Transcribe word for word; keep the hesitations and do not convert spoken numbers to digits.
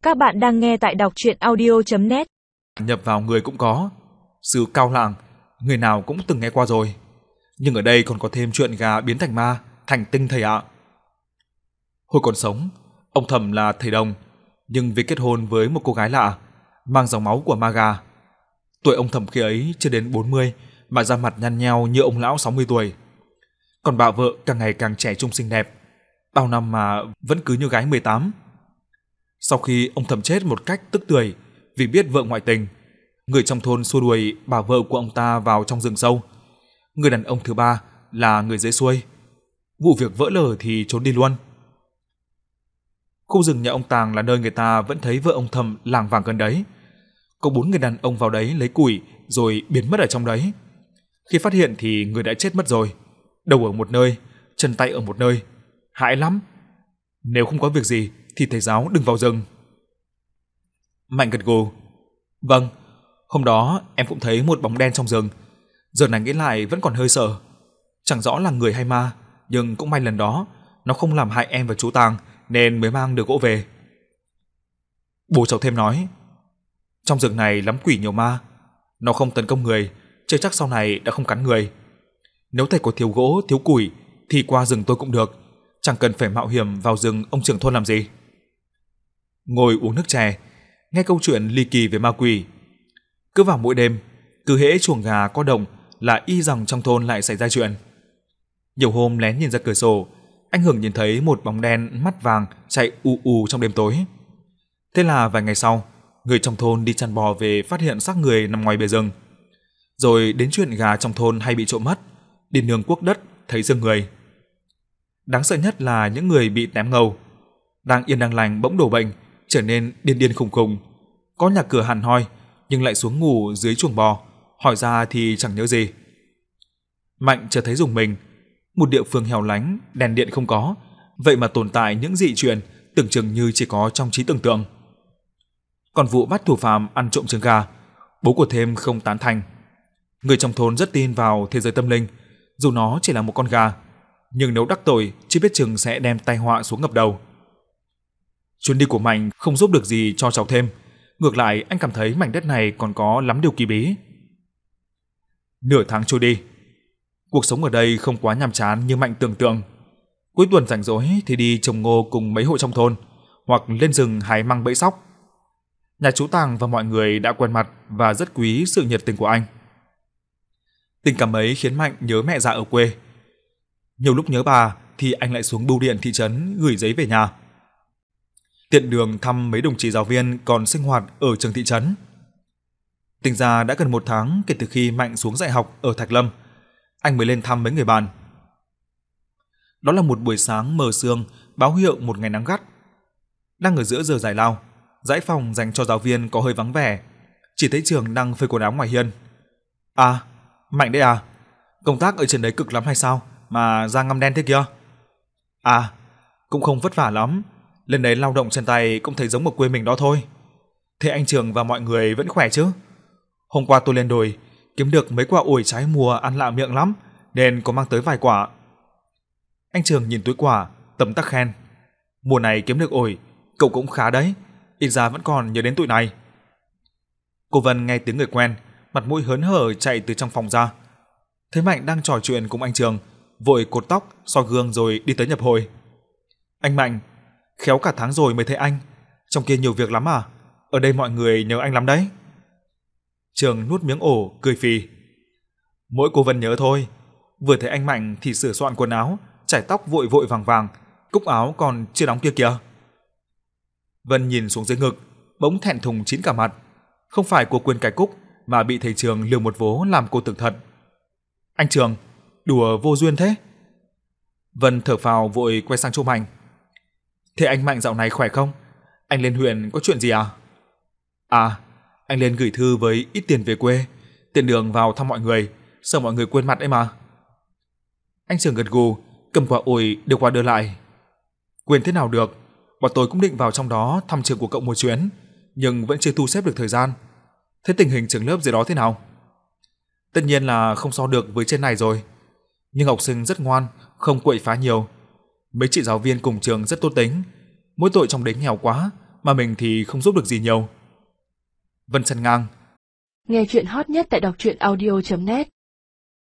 Các bạn đang nghe tại đọc truyện audio chấm net. Nhập vào người cũng có. Sứ Cao Làng, người nào cũng từng nghe qua rồi. Nhưng ở đây còn có thêm chuyện gà biến thành ma, thành tinh thầy ạ. Hồi còn sống, ông Thẩm là thầy đồng, nhưng vì kết hôn với một cô gái lạ, mang dòng máu của ma gà. Tuổi ông Thẩm khi ấy chưa đến bốn mươi mà da mặt nhăn nheo như ông lão sáu mươi tuổi. Còn bà vợ càng ngày càng trẻ trung xinh đẹp, bao năm mà vẫn cứ như gái mười tám. Sau khi ông Thẩm chết một cách tức tưởi vì biết vợ ngoại tình, người trong thôn xua đuổi bà vợ của ông ta vào trong rừng sâu. Người đàn ông thứ ba là người dưới xuôi. Vụ việc vỡ lở thì trốn đi luôn. Khu rừng nhà ông Tàng là nơi người ta vẫn thấy vợ ông Thẩm lảng vảng gần đấy. Có bốn người đàn ông vào đấy lấy củi rồi biến mất ở trong đấy. Khi phát hiện thì người đã chết mất rồi, đầu ở một nơi, chân tay ở một nơi. Hãi lắm. Nếu không có việc gì thì thầy giáo đừng vào rừng. Mạnh gật gù. Vâng, hôm đó em cũng thấy một bóng đen trong rừng. Giờ này nghĩ lại vẫn còn hơi sợ. Chẳng rõ là người hay ma, nhưng cũng may lần đó nó không làm hại em và chú Tàng nên mới mang được gỗ về. Bố cháu thêm nói, trong rừng này lắm quỷ nhiều ma, nó không tấn công người, chưa chắc sau này đã không cắn người. Nếu thầy có thiếu gỗ, thiếu củi thì qua rừng tôi cũng được, chẳng cần phải mạo hiểm vào rừng ông trưởng thôn làm gì. Ngồi uống nước chè, nghe câu chuyện ly kỳ về ma quỷ. Cứ vào mỗi đêm, cứ hễ chuồng gà có động là y rằng trong thôn lại xảy ra chuyện. Nhiều hôm lén nhìn ra cửa sổ, anh Hưởng nhìn thấy một bóng đen mắt vàng chạy ù ù trong đêm tối. Thế là vài ngày sau, người trong thôn đi chăn bò về phát hiện xác người nằm ngoài bìa rừng. Rồi đến chuyện gà trong thôn hay bị trộm mất, đi nương cuốc đất thấy xương người. Đáng sợ nhất là những người bị tém ngầu, đang yên đang lành bỗng đổ bệnh, trở nên điên điên khùng khùng. Có nhà cửa hằn hoi nhưng lại xuống ngủ dưới chuồng bò, hỏi ra thì chẳng nhớ gì. Mạnh chợt thấy rùng mình, một địa phương hẻo lánh, đèn điện không có, vậy mà tồn tại những dị chuyện tưởng chừng như chỉ có trong trí tưởng tượng. Còn vụ bắt thủ phạm ăn trộm trứng gà, bố của Thêm không tán thành. Người trong thôn rất tin vào thế giới tâm linh, dù nó chỉ là một con gà, nhưng nếu đắc tội chưa biết chừng sẽ đem tai họa xuống ngập đầu. Chuyến đi của Mạnh không giúp được gì cho cháu Thêm, ngược lại anh cảm thấy mảnh đất này còn có lắm điều kỳ bí. Nửa tháng trôi đi, cuộc sống ở đây không quá nhàm chán như Mạnh tưởng tượng. Cuối tuần rảnh rỗi thì đi trồng ngô cùng mấy hộ trong thôn, hoặc lên rừng hái măng bẫy sóc. Nhà chú Tàng và mọi người đã quen mặt và rất quý sự nhiệt tình của anh. Tình cảm ấy khiến Mạnh nhớ mẹ già ở quê. Nhiều lúc nhớ bà thì anh lại xuống bưu điện thị trấn gửi giấy về nhà. Tiện đường thăm mấy đồng chí giáo viên còn sinh hoạt ở trường thị trấn. Tính ra đã gần một tháng kể từ khi Mạnh xuống dạy học ở Thạch Lâm, anh mới lên thăm mấy người bạn. Đó là một buổi sáng mờ sương báo hiệu một ngày nắng gắt. Đang ở giữa giờ giải lao, dãy phòng dành cho giáo viên có hơi vắng vẻ, chỉ thấy Trường đang phơi quần áo ngoài hiên. À, Mạnh đấy à? Công tác ở trên đấy cực lắm hay sao mà da ngăm đen thế kia? À, cũng không vất vả lắm, lên đấy lao động chân tay cũng thấy giống ở quê mình đó thôi. Thế anh Trường và mọi người vẫn khỏe chứ? Hôm qua tôi lên đồi kiếm được mấy quả ổi trái mùa ăn lạ miệng lắm, nên có mang tới vài quả. Anh Trường nhìn túi quả, tấm tắc khen. Mùa này kiếm được ổi, cậu cũng khá đấy, ít ra vẫn còn nhớ đến tụi này. Cô Vân nghe tiếng người quen, mặt mũi hớn hở chạy từ trong phòng ra. Thấy Mạnh đang trò chuyện cùng anh Trường, vội cột tóc, soi gương rồi đi tới nhập hội. Anh Mạnh, khéo cả tháng rồi mới thấy anh, trong kia nhiều việc lắm à? Ở đây mọi người nhớ anh lắm đấy. Trường nuốt miếng ổ, cười phì. Mỗi cô Vân nhớ thôi, vừa thấy anh Mạnh thì sửa soạn quần áo, chải tóc vội vội vàng vàng, cúc áo còn chưa đóng kia kìa. Vân nhìn xuống dưới ngực, bỗng thẹn thùng chín cả mặt. Không phải cô quên cài cúc mà bị thầy Trường liều một vố làm cô tưởng thật. Anh Trường, đùa vô duyên thế. Vân thở phào vội quay sang chỗ Mạnh. Thế anh Mạnh dạo này khỏe không? Anh lên huyện có chuyện gì à? À, anh lên gửi thư với ít tiền về quê, tiện đường vào thăm mọi người, sợ mọi người quên mặt ấy mà. Anh Trường gật gù, cầm quả ổi đưa qua đưa lại. Quên thế nào được, bọn tôi cũng định vào trong đó thăm trường của cậu một chuyến, nhưng vẫn chưa thu xếp được thời gian. Thế tình hình trường lớp dưới đó thế nào? Tất nhiên là không so được với trên này rồi, nhưng học sinh rất ngoan, không quậy phá nhiều. Mấy chị giáo viên cùng trường rất tốt tính, mỗi tội trong đấy nghèo quá mà mình thì không giúp được gì nhiều. Vân chăn ngang. Nghe chuyện hot nhất tại đọc truyện audio chấm net